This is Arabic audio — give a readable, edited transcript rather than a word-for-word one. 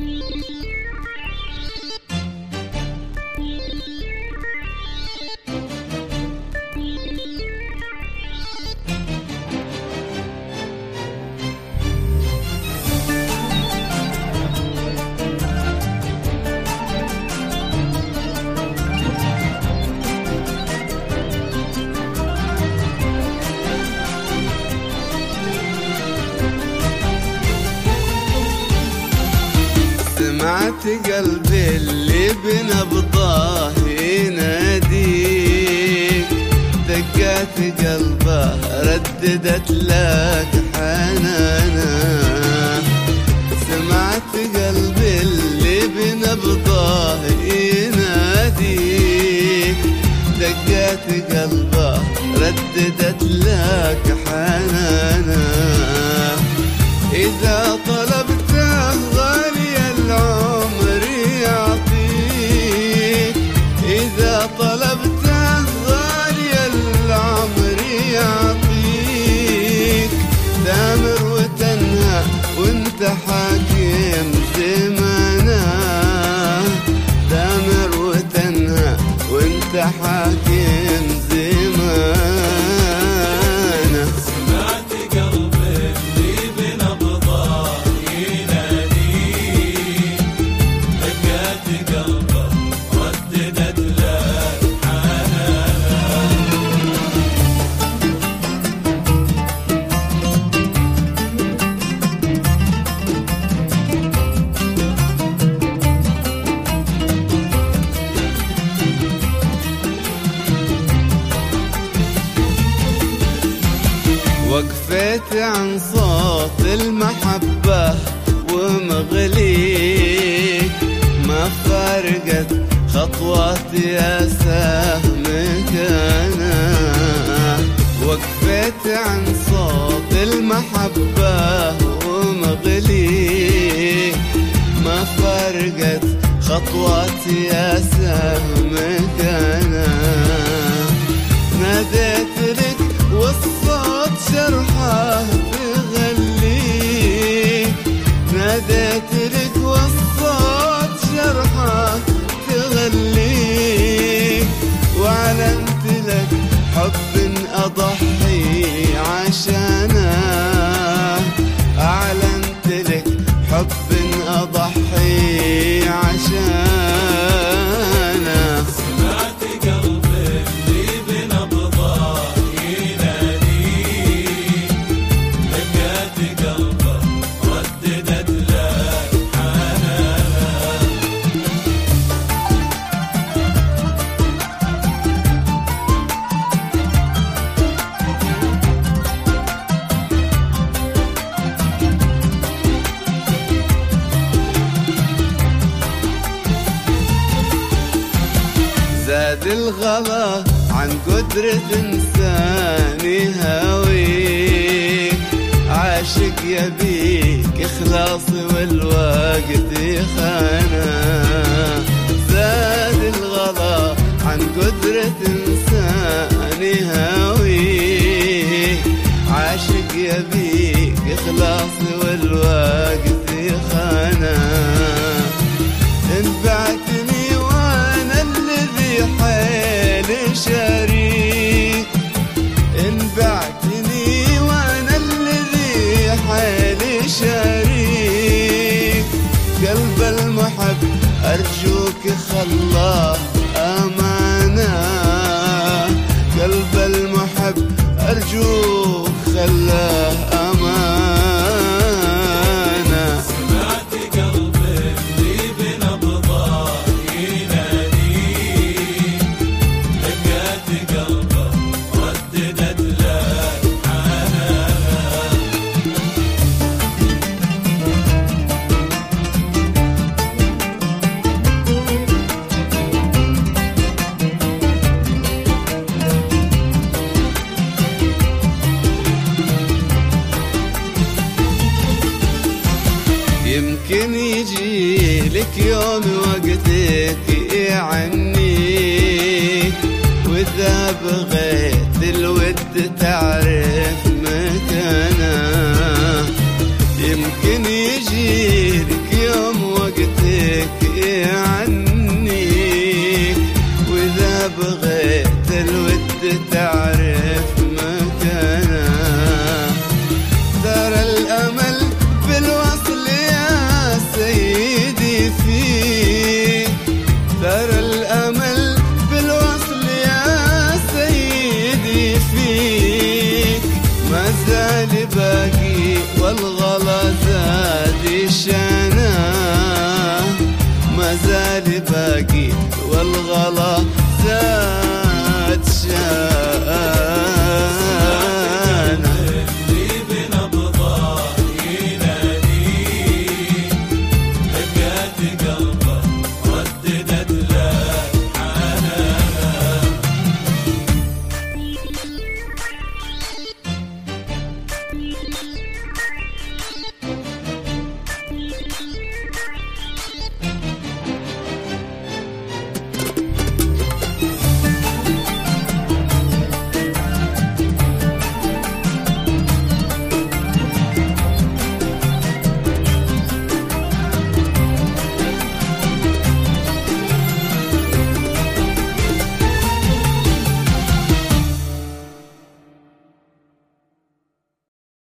سمعت قلبي اللي بنبضاه يناديك، دقات قلبه رددت لك حنانا. سمعت قلبي اللي بنبضاه يناديك، دقات قلبه رددت لك حنانا. إذا طلبته غالي العمر يعطيك، إذا طلبته غالي العمر يعطيك. تامر وتنهى وانت حاكم زمانه، تامر وتنهى وانت حاكم زمانه. وقفت عن صوت المحبة ومغليك، ما فارقت خطواتي يا سهمك أنا. وقفت عن صوت المحبة ومغليك، ما فارقت خطواتي يا سهمك أنا. ناديت لك والصوت شرحه تغليك، ناديت لك والصوت شرحه تغليك. وأعلنت لك حب أضحي عشانه، أعلنت لك حب أضحي عشانه. سمعت قلبي اللي بنبضاه يناديك، دقات قلبه رددت لك حنانا. زاد الغلا عن قدرة إنسان يهاويك، عاشق يبيك إخلاصي والوقت يخانا. زاد الغلا عن قدرة إنسان يهاويك، عاشق يبيك إخلاصي والوقت يخانا. انبعتني وانا الذي حيل شريك، انبعتني وانا الذي حيل شريك. قلب المحب ارجوك خلاه امانه، قلب المحب ارجوك خلاه امانه. سمعت قلبي اللي بنبضاه يناديك، دقات قلبه رددت لك حنانا. يمكن يجي لك يوم وقتك يعنيك، وإذا بغيت الود تعرف مكانه. يمكن يجي